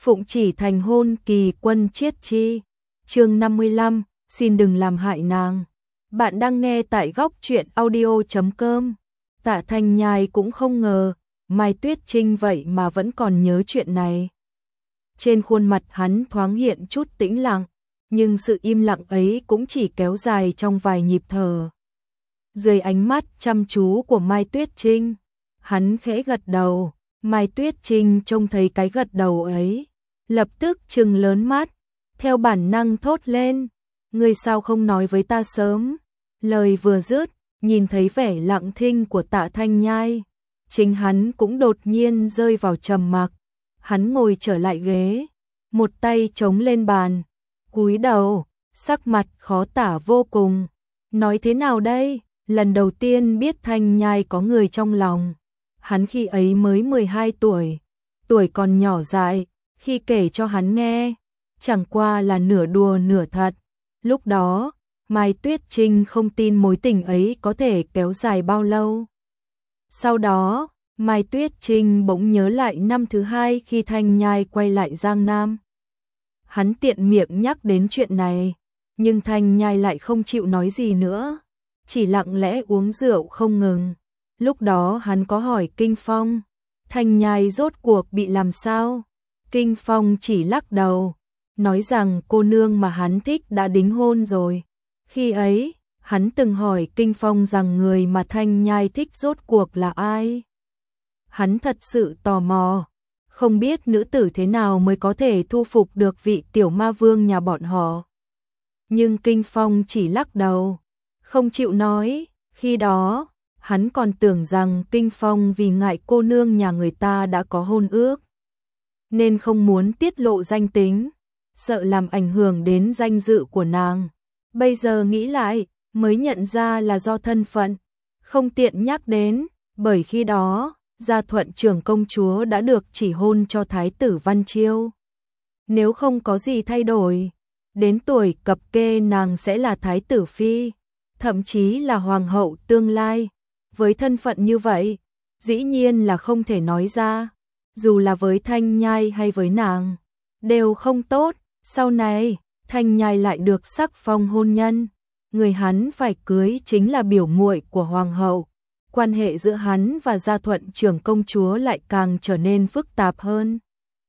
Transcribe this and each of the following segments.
Phụng chỉ thành hôn kỳ quân chiết chi. Chương 55, xin đừng làm hại nàng. Bạn đang nghe tại góc truyện audio.com. Tạ Thanh Nhai cũng không ngờ, Mai Tuyết Trinh vậy mà vẫn còn nhớ chuyện này. Trên khuôn mặt hắn thoáng hiện chút tĩnh lặng, nhưng sự im lặng ấy cũng chỉ kéo dài trong vài nhịp thở. Dưới ánh mắt chăm chú của Mai Tuyết Trinh, hắn khẽ gật đầu. Mai Tuyết Trinh trông thấy cái gật đầu ấy, lập tức trừng lớn mắt, theo bản năng thốt lên, ngươi sao không nói với ta sớm. Lời vừa dứt, nhìn thấy vẻ lặng thinh của Tạ Thanh Nhai, chính hắn cũng đột nhiên rơi vào trầm mặc. Hắn ngồi trở lại ghế, một tay chống lên bàn, cúi đầu, sắc mặt khó tả vô cùng. Nói thế nào đây? Lần đầu tiên biết Thanh Nhai có người trong lòng. Hắn khi ấy mới 12 tuổi, tuổi còn nhỏ dại, khi kể cho hắn nghe, chẳng qua là nửa đùa nửa thật. Lúc đó, Mai Tuyết Trinh không tin mối tình ấy có thể kéo dài bao lâu. Sau đó, Mai Tuyết Trinh bỗng nhớ lại năm thứ hai khi Thanh Nhai quay lại Giang Nam. Hắn tiện miệng nhắc đến chuyện này, nhưng Thanh Nhai lại không chịu nói gì nữa, chỉ lặng lẽ uống rượu không ngừng. Lúc đó hắn có hỏi Kinh Phong, Thanh Nhai rốt cuộc bị làm sao? Kinh Phong chỉ lắc đầu, nói rằng cô nương mà hắn thích đã đính hôn rồi. Khi ấy, hắn từng hỏi Kinh Phong rằng người mà Thanh Nhai thích rốt cuộc là ai? Hắn thật sự tò mò, không biết nữ tử thế nào mới có thể thu phục được vị tiểu ma vương nhà bọn họ. Nhưng Kinh Phong chỉ lắc đầu, không chịu nói. Khi đó, hắn còn tưởng rằng Kinh Phong vì ngại cô nương nhà người ta đã có hôn ước, nên không muốn tiết lộ danh tính, sợ làm ảnh hưởng đến danh dự của nàng. Bây giờ nghĩ lại, mới nhận ra là do thân phận, không tiện nhắc đến, bởi khi đó, Gia Thuận trưởng công chúa đã được chỉ hôn cho Thái tử Văn Chiêu. Nếu không có gì thay đổi, đến tuổi cập kê nàng sẽ là Thái tử Phi, thậm chí là Hoàng hậu tương lai. Với thân phận như vậy, dĩ nhiên là không thể nói ra, dù là với Thanh Nhai hay với nàng, đều không tốt. Sau này, Thanh Nhai lại được sắc phong hôn nhân, người hắn phải cưới chính là biểu muội của Hoàng hậu. Quan hệ giữa hắn và Gia Thuận trưởng công chúa lại càng trở nên phức tạp hơn.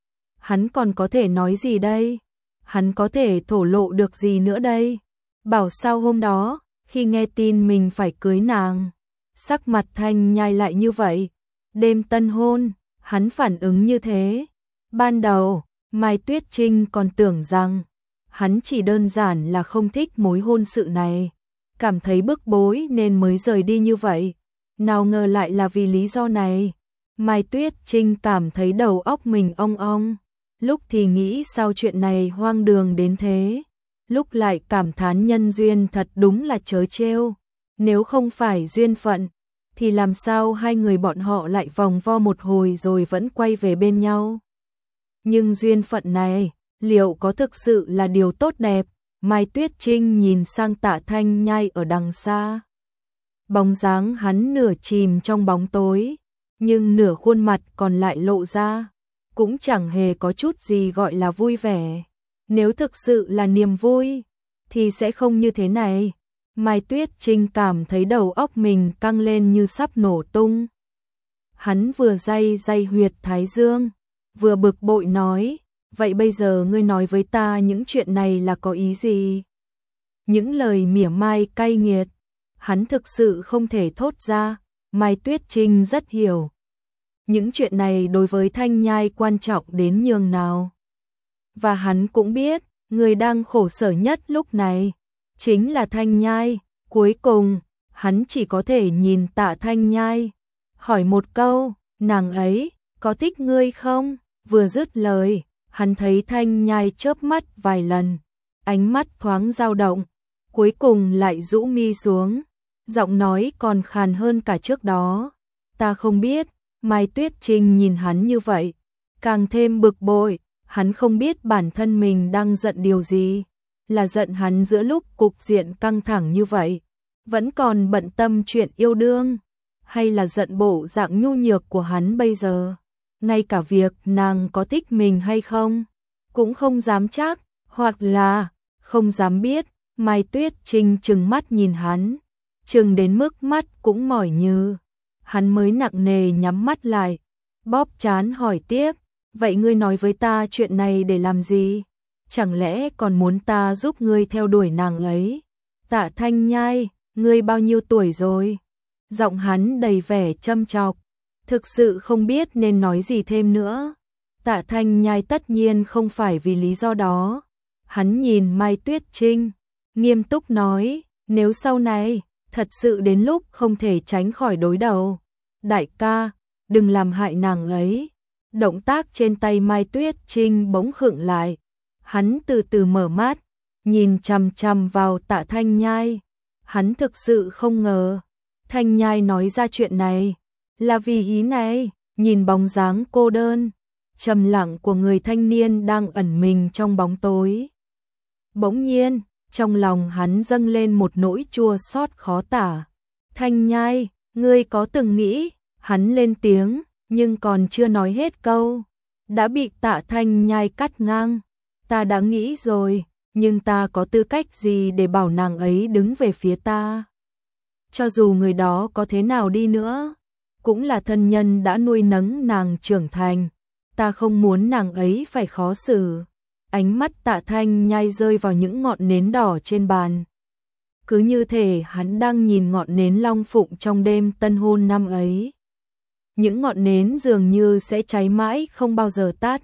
Hắn còn có thể nói gì đây? Hắn có thể thổ lộ được gì nữa đây? Bảo sao hôm đó, khi nghe tin mình phải cưới nàng, sắc mặt Thanh Nhai lại như vậy. Đêm tân hôn, hắn phản ứng như thế. Ban đầu, Mai Tuyết Trinh còn tưởng rằng hắn chỉ đơn giản là không thích mối hôn sự này, cảm thấy bức bối nên mới rời đi như vậy. Nào ngờ lại là vì lý do này. Mai Tuyết Trinh cảm thấy đầu óc mình ong ong, lúc thì nghĩ sao chuyện này hoang đường đến thế, lúc lại cảm thán nhân duyên thật đúng là trớ trêu. Nếu không phải duyên phận, thì làm sao hai người bọn họ lại vòng vo một hồi rồi vẫn quay về bên nhau. Nhưng duyên phận này, liệu có thực sự là điều tốt đẹp? Mai Tuyết Trinh nhìn sang Tạ Thanh Nhai ở đằng xa. Bóng dáng hắn nửa chìm trong bóng tối, nhưng nửa khuôn mặt còn lại lộ ra, cũng chẳng hề có chút gì gọi là vui vẻ. Nếu thực sự là niềm vui, thì sẽ không như thế này. Mai Tuyết Trinh cảm thấy đầu óc mình căng lên như sắp nổ tung. Hắn vừa day huyệt thái dương, vừa bực bội nói, vậy bây giờ ngươi nói với ta những chuyện này là có ý gì? Những lời mỉa mai cay nghiệt, hắn thực sự không thể thốt ra. Mai Tuyết Trinh rất hiểu những chuyện này đối với Thanh Nhai quan trọng đến nhường nào. Và hắn cũng biết, người đang khổ sở nhất lúc này chính là Thanh Nhai. Cuối cùng, hắn chỉ có thể nhìn Tạ Thanh Nhai, hỏi một câu, nàng ấy có thích ngươi không? Vừa dứt lời, hắn thấy Thanh Nhai chớp mắt vài lần, ánh mắt thoáng dao động, cuối cùng lại rũ mi xuống, giọng nói còn khàn hơn cả trước đó. Ta không biết. Mai Tuyết Trinh nhìn hắn như vậy, càng thêm bực bội. Hắn không biết bản thân mình đang giận điều gì, là giận hắn giữa lúc cục diện căng thẳng như vậy vẫn còn bận tâm chuyện yêu đương, hay là giận bộ dạng nhu nhược của hắn bây giờ. ngay cả việc nàng có thích mình hay không, cũng không dám chắc, hoặc là không dám biết. Mai Tuyết Trinh trừng mắt nhìn hắn, trừng đến mức mắt cũng mỏi như. Hắn mới nặng nề nhắm mắt lại, bóp trán hỏi tiếp, vậy ngươi nói với ta chuyện này để làm gì? Chẳng lẽ còn muốn ta giúp ngươi theo đuổi nàng ấy? Tạ Thanh Nhai, ngươi bao nhiêu tuổi rồi? Giọng hắn đầy vẻ châm chọc, thực sự không biết nên nói gì thêm nữa. Tạ Thanh Nhai tất nhiên không phải vì lý do đó. Hắn nhìn Mai Tuyết Trinh, nghiêm túc nói, nếu sau này thật sự đến lúc không thể tránh khỏi đối đầu, đại ca, đừng làm hại nàng ấy. Động tác trên tay Mai Tuyết Trinh bỗng khựng lại. Hắn từ từ mở mắt, nhìn chằm chằm vào Tạ Thanh Nhai. Hắn thực sự không ngờ Thanh Nhai nói ra chuyện này là vì ý này. Nhìn bóng dáng cô đơn, trầm lặng của người thanh niên đang ẩn mình trong bóng tối, bỗng nhiên trong lòng hắn dâng lên một nỗi chua xót khó tả. Thanh Nhai, ngươi có từng nghĩ? Hắn lên tiếng, nhưng còn chưa nói hết câu, đã bị Tạ Thanh Nhai cắt ngang. Ta đã nghĩ rồi, nhưng ta có tư cách gì để bảo nàng ấy đứng về phía ta? Cho dù người đó có thế nào đi nữa, cũng là thân nhân đã nuôi nấng nàng trưởng thành. Ta không muốn nàng ấy phải khó xử. Ánh mắt Tạ Thanh Nhai rơi vào những ngọn nến đỏ trên bàn. Cứ như thể hắn đang nhìn ngọn nến long phụng trong đêm tân hôn năm ấy. Những ngọn nến dường như sẽ cháy mãi không bao giờ tắt.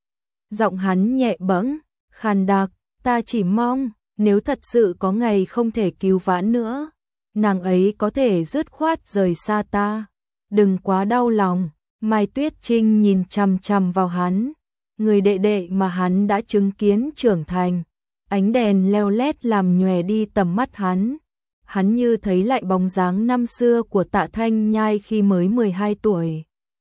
Giọng hắn nhẹ bẫng, khàn đặc, ta chỉ mong, nếu thật sự có ngày không thể cứu vãn nữa, nàng ấy có thể dứt khoát rời xa ta. Đừng quá đau lòng. Mai Tuyết Trinh nhìn chằm chằm vào hắn, người đệ đệ mà hắn đã chứng kiến trưởng thành. Ánh đèn leo lét làm nhòe đi tầm mắt hắn. Hắn như thấy lại bóng dáng năm xưa của Tạ Thanh Nhai khi mới 12 tuổi.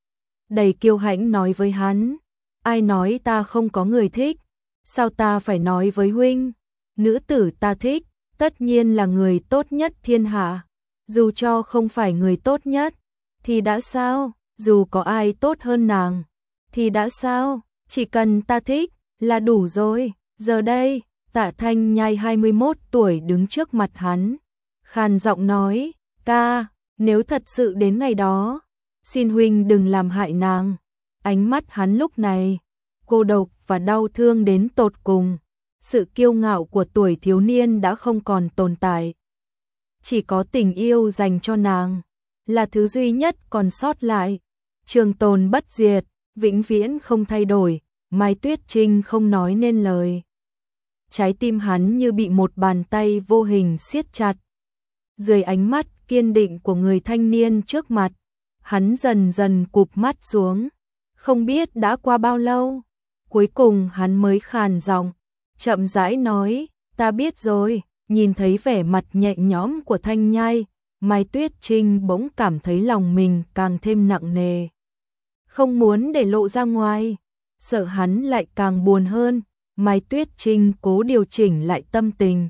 Đầy kiêu hãnh nói với hắn, ai nói ta không có người thích, sao ta phải nói với huynh? Nữ tử ta thích, tất nhiên là người tốt nhất thiên hạ. Dù cho không phải người tốt nhất, thì đã sao? Dù có ai tốt hơn nàng, thì đã sao? Chỉ cần ta thích là đủ rồi. Giờ đây, Tạ Thanh Nhai 21 tuổi đứng trước mặt hắn, khàn giọng nói, ca, nếu thật sự đến ngày đó, xin huynh đừng làm hại nàng. Ánh mắt hắn lúc này, cô độc và đau thương đến tột cùng. Sự kiêu ngạo của tuổi thiếu niên đã không còn tồn tại. Chỉ có tình yêu dành cho nàng, là thứ duy nhất còn sót lại. Trường tồn bất diệt, vĩnh viễn không thay đổi. Mai Tuyết Trinh không nói nên lời. Trái tim hắn như bị một bàn tay vô hình siết chặt. Dưới ánh mắt kiên định của người thanh niên trước mặt, hắn dần dần cụp mắt xuống. Không biết đã qua bao lâu, cuối cùng hắn mới khàn giọng, chậm rãi nói, ta biết rồi. Nhìn thấy vẻ mặt nhẹ nhõm của Thanh Nhai, Mai Tuyết Trinh bỗng cảm thấy lòng mình càng thêm nặng nề. Không muốn để lộ ra ngoài, sợ hắn lại càng buồn hơn. Mai Tuyết Trinh cố điều chỉnh lại tâm tình,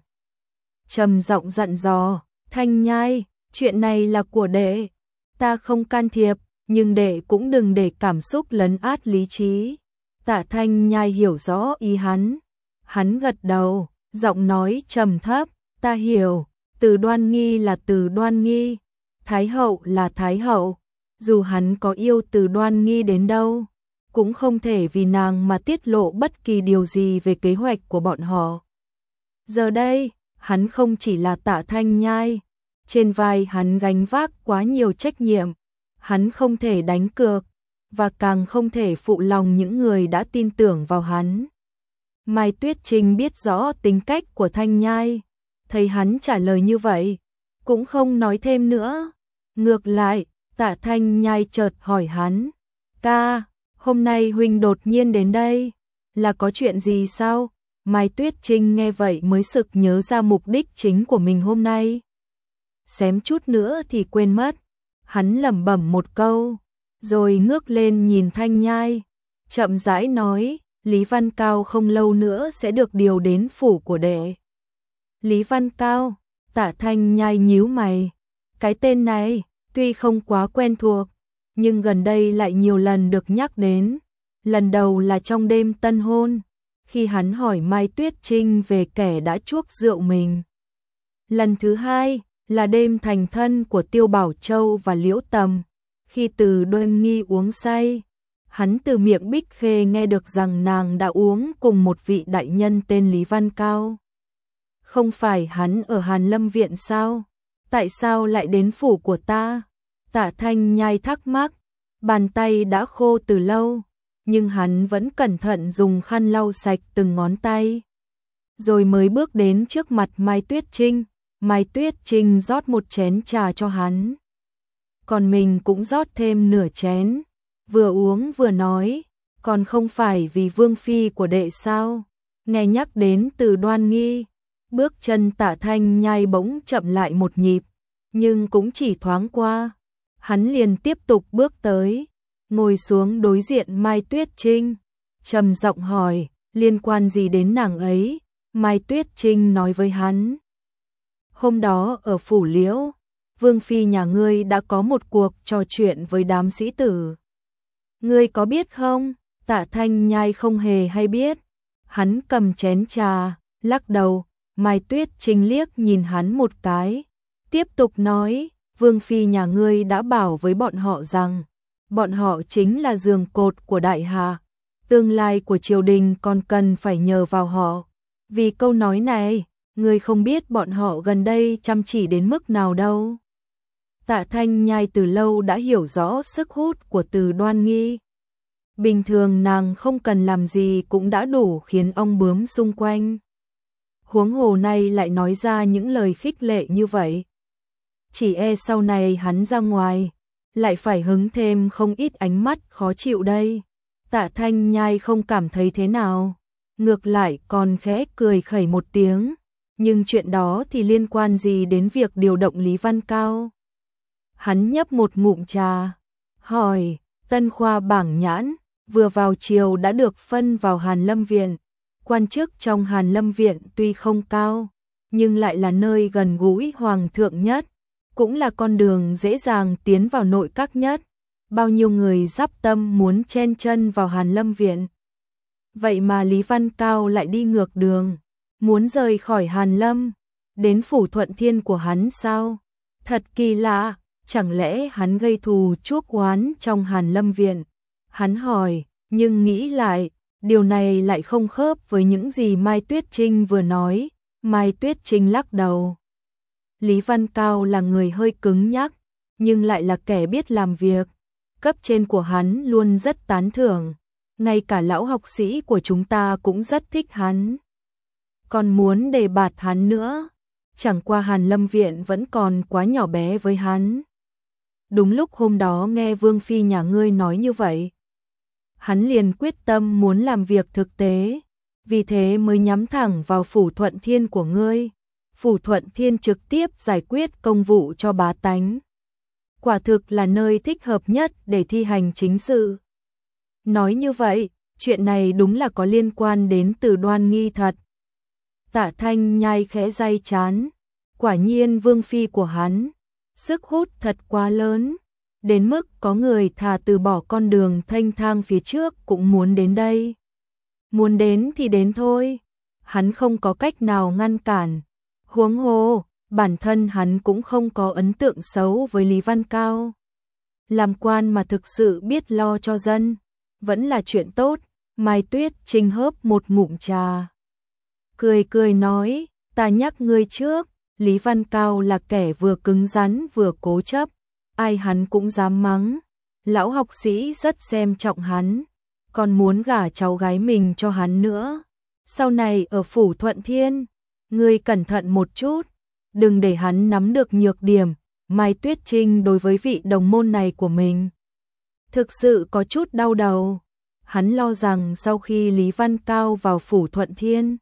trầm giọng dặn dò, Thanh Nhai, chuyện này là của đệ, ta không can thiệp, nhưng đệ cũng đừng để cảm xúc lấn át lý trí. Tạ Thanh Nhai hiểu rõ ý hắn. Hắn gật đầu, giọng nói trầm thấp, ta hiểu, Từ Đoan Nghi là Từ Đoan Nghi, Thái hậu là Thái hậu. Dù hắn có yêu Từ Đoan Nghi đến đâu, cũng không thể vì nàng mà tiết lộ bất kỳ điều gì về kế hoạch của bọn họ. Giờ đây, hắn không chỉ là Tạ Thanh Nhai, trên vai hắn gánh vác quá nhiều trách nhiệm. Hắn không thể đánh cược, và càng không thể phụ lòng những người đã tin tưởng vào hắn. Mai Tuyết Trinh biết rõ tính cách của Thanh Nhai, thấy hắn trả lời như vậy, cũng không nói thêm nữa. Ngược lại, Tạ Thanh Nhai chợt hỏi hắn, ca, hôm nay huynh đột nhiên đến đây, là có chuyện gì sao? Mai Tuyết Trinh nghe vậy mới sực nhớ ra mục đích chính của mình hôm nay. Xém chút nữa thì quên mất. Hắn lẩm bẩm một câu, rồi ngước lên nhìn Thanh Nhai, chậm rãi nói, Lý Văn Cao không lâu nữa sẽ được điều đến phủ của đệ. Lý Văn Cao? Tạ Thanh Nhai nhíu mày. Cái tên này, tuy không quá quen thuộc, nhưng gần đây lại nhiều lần được nhắc đến. Lần đầu là trong đêm tân hôn, khi hắn hỏi Mai Tuyết Trinh về kẻ đã chuốc rượu mình. Lần thứ hai là đêm thành thân của Tiêu Bảo Châu và Liễu Tầm, khi Từ Đoan Nghi uống say. Hắn từ miệng Bích Khê nghe được rằng nàng đã uống cùng một vị đại nhân tên Lý Văn Cao. Không phải hắn ở Hàn Lâm Viện sao? Tại sao lại đến phủ của ta? Tạ Thanh Nhai thắc mắc, bàn tay đã khô từ lâu, nhưng hắn vẫn cẩn thận dùng khăn lau sạch từng ngón tay. Rồi mới bước đến trước mặt Mai Tuyết Trinh, Mai Tuyết Trinh rót một chén trà cho hắn. Còn mình cũng rót thêm nửa chén, vừa uống vừa nói, còn không phải vì vương phi của đệ sao? Nghe nhắc đến Từ Đoan Nghi, bước chân Tạ Thanh Nhai bỗng chậm lại một nhịp, nhưng cũng chỉ thoáng qua. Hắn liền tiếp tục bước tới, ngồi xuống đối diện Mai Tuyết Trinh, trầm giọng hỏi, liên quan gì đến nàng ấy? Mai Tuyết Trinh nói với hắn, hôm đó ở phủ Liễu, vương phi nhà ngươi đã có một cuộc trò chuyện với đám sĩ tử. Ngươi có biết không? Tạ Thanh Nhai không hề hay biết. Hắn cầm chén trà, lắc đầu. Mai Tuyết Trinh liếc nhìn hắn một cái, tiếp tục nói, vương phi nhà ngươi đã bảo với bọn họ rằng, bọn họ chính là giường cột của đại hà, tương lai của triều đình còn cần phải nhờ vào họ. Vì câu nói này, ngươi không biết bọn họ gần đây chăm chỉ đến mức nào đâu. Tạ Thanh Nhai từ lâu đã hiểu rõ sức hút của Từ Đoan Nghi. Bình thường nàng không cần làm gì cũng đã đủ khiến ong bướm xung quanh. Huống hồ này lại nói ra những lời khích lệ như vậy. Chỉ e sau này hắn ra ngoài, lại phải hứng thêm không ít ánh mắt khó chịu đây. Tạ Thanh Nhai không cảm thấy thế nào, ngược lại còn khẽ cười khẩy một tiếng. Nhưng chuyện đó thì liên quan gì đến việc điều động Lý Văn Cao? Hắn nhấp một ngụm trà, hỏi, Tân Khoa Bảng Nhãn, vừa vào chiều đã được phân vào Hàn Lâm Viện. Quan chức trong Hàn Lâm Viện tuy không cao, nhưng lại là nơi gần gũi hoàng thượng nhất, cũng là con đường dễ dàng tiến vào nội các nhất. Bao nhiêu người dắp tâm muốn chen chân vào Hàn Lâm Viện. Vậy mà Lý Văn Cao lại đi ngược đường, muốn rời khỏi Hàn Lâm, đến phủ Thuận Thiên của hắn sao? Thật kỳ lạ, chẳng lẽ hắn gây thù chuốc oán trong Hàn Lâm Viện? Hắn hỏi, nhưng nghĩ lại, điều này lại không khớp với những gì Mai Tuyết Trinh vừa nói. Mai Tuyết Trinh lắc đầu. Lý Văn Cao là người hơi cứng nhắc, nhưng lại là kẻ biết làm việc. Cấp trên của hắn luôn rất tán thưởng. Ngay cả lão học sĩ của chúng ta cũng rất thích hắn. Còn muốn đề bạt hắn nữa. Chẳng qua Hàn Lâm Viện vẫn còn quá nhỏ bé với hắn. Đúng lúc hôm đó nghe Vương Phi nhà ngươi nói như vậy, hắn liền quyết tâm muốn làm việc thực tế, vì thế mới nhắm thẳng vào phủ Thuận Thiên của ngươi. Phủ Thuận Thiên trực tiếp giải quyết công vụ cho bá tánh. Quả thực là nơi thích hợp nhất để thi hành chính sự. Nói như vậy, chuyện này đúng là có liên quan đến Từ Đoan Nghi thật. Tạ Thanh Nhai khẽ day chán, quả nhiên Vương Phi của hắn, sức hút thật quá lớn. Đến mức có người thà từ bỏ con đường thanh thang phía trước cũng muốn đến đây. Muốn đến thì đến thôi, hắn không có cách nào ngăn cản. Huống hồ, bản thân hắn cũng không có ấn tượng xấu với Lý Văn Cao. Làm quan mà thực sự biết lo cho dân, vẫn là chuyện tốt. Mai Tuyết Trinh hớp một ngụm trà, cười cười nói, ta nhắc ngươi trước, Lý Văn Cao là kẻ vừa cứng rắn vừa cố chấp. Ai hắn cũng dám mắng. Lão học sĩ rất xem trọng hắn, còn muốn gả cháu gái mình cho hắn nữa. Sau này ở phủ Thuận Thiên, ngươi cẩn thận một chút, đừng để hắn nắm được nhược điểm. Mai Tuyết Trinh đối với vị đồng môn này của mình thực sự có chút đau đầu. Hắn lo rằng sau khi Lý Văn Cao vào phủ Thuận Thiên,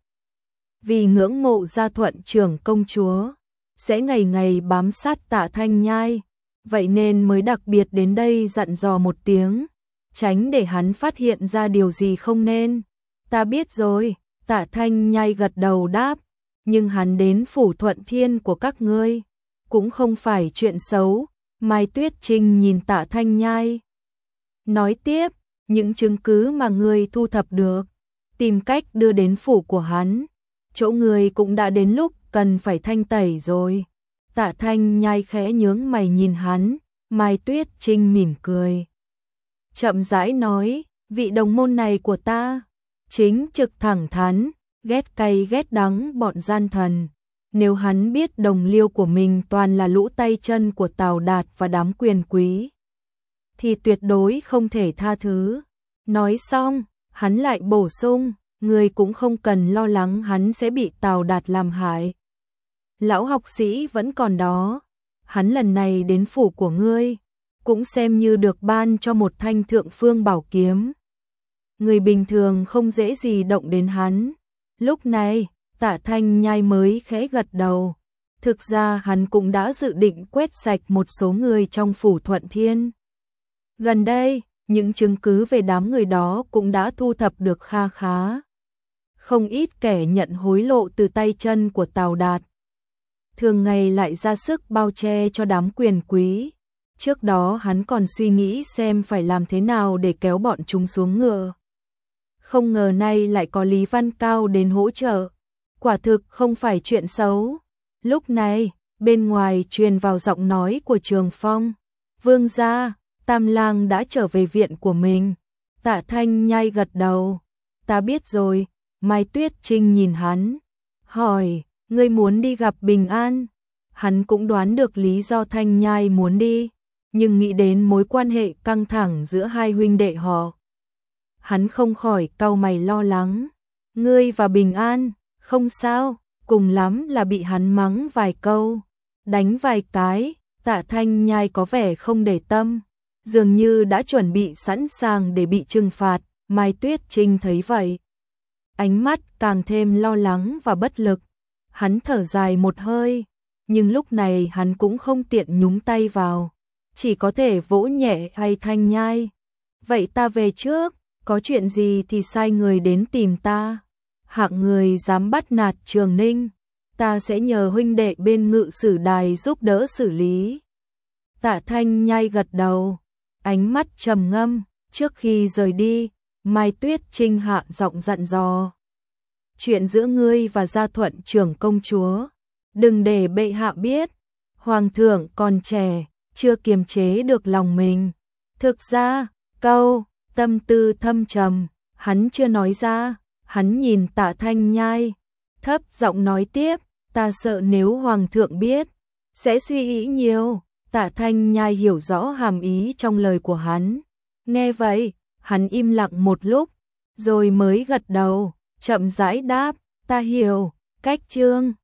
vì ngưỡng mộ Gia Thuận trưởng công chúa, sẽ ngày ngày bám sát Tạ Thanh Nhai. Vậy nên mới đặc biệt đến đây dặn dò một tiếng, tránh để hắn phát hiện ra điều gì không nên. Ta biết rồi, Tạ Thanh Nhai gật đầu đáp, nhưng hắn đến phủ Thuận Thiên của các ngươi cũng không phải chuyện xấu, Mai Tuyết Trinh nhìn Tạ Thanh Nhai. Nói tiếp, những chứng cứ mà ngươi thu thập được, tìm cách đưa đến phủ của hắn. Chỗ ngươi cũng đã đến lúc cần phải thanh tẩy rồi. Tạ Thanh Nhai khẽ nhướng mày nhìn hắn, Mai Tuyết Trinh mỉm cười. Chậm rãi nói, vị đồng môn này của ta, chính trực thẳng thắn, ghét cay ghét đắng bọn gian thần. Nếu hắn biết đồng liêu của mình toàn là lũ tay chân của Tào Đạt và đám quyền quý, thì tuyệt đối không thể tha thứ. Nói xong, hắn lại bổ sung, ngươi cũng không cần lo lắng hắn sẽ bị Tào Đạt làm hại. Lão học sĩ vẫn còn đó, hắn lần này đến phủ của ngươi, cũng xem như được ban cho một thanh thượng phương bảo kiếm. Người bình thường không dễ gì động đến hắn. Lúc này, Tạ Thanh Nhai mới khẽ gật đầu. Thực ra hắn cũng đã dự định quét sạch một số người trong phủ Thuận Thiên. Gần đây, những chứng cứ về đám người đó cũng đã thu thập được kha khá. Không ít kẻ nhận hối lộ từ tay chân của Tào Đạt. Thường ngày lại ra sức bao che cho đám quyền quý. Trước đó hắn còn suy nghĩ xem phải làm thế nào để kéo bọn chúng xuống ngựa. Không ngờ nay lại có Lý Văn Cao đến hỗ trợ. Quả thực không phải chuyện xấu. Lúc này, bên ngoài truyền vào giọng nói của Trường Phong. Vương gia, Tam Lang đã trở về viện của mình. Tạ Thanh Nhai gật đầu. Ta biết rồi. Mai Tuyết Trinh nhìn hắn. Hỏi, ngươi muốn đi gặp Bình An? Hắn cũng đoán được lý do Thanh Nhai muốn đi. Nhưng nghĩ đến mối quan hệ căng thẳng giữa hai huynh đệ họ, hắn không khỏi cau mày lo lắng. Ngươi và Bình An, không sao, cùng lắm là bị hắn mắng vài câu, đánh vài cái. Tạ Thanh Nhai có vẻ không để tâm, dường như đã chuẩn bị sẵn sàng để bị trừng phạt. Mai Tuyết Trinh thấy vậy, ánh mắt càng thêm lo lắng và bất lực. Hắn thở dài một hơi, nhưng lúc này hắn cũng không tiện nhúng tay vào, chỉ có thể vỗ nhẹ vai Thanh Nhai. Vậy ta về trước, có chuyện gì thì sai người đến tìm ta. Hạng người dám bắt nạt Trường Ninh, ta sẽ nhờ huynh đệ bên Ngự Sử Đài giúp đỡ xử lý. Tạ Thanh Nhai gật đầu, ánh mắt trầm ngâm. Trước khi rời đi, Mai Tuyết Trinh hạ giọng dặn dò. Chuyện giữa ngươi và Gia Thuận trưởng công chúa, đừng để bệ hạ biết. Hoàng thượng còn trẻ, chưa kiềm chế được lòng mình. Thực ra, câu tâm tư thâm trầm, hắn chưa nói ra. Hắn nhìn Tạ Thanh Nhai, thấp giọng nói tiếp, ta sợ nếu Hoàng thượng biết, sẽ suy nghĩ nhiều. Tạ Thanh Nhai hiểu rõ hàm ý trong lời của hắn. Nghe vậy, hắn im lặng một lúc, rồi mới gật đầu, chậm rãi đáp, ta hiểu. Cách chương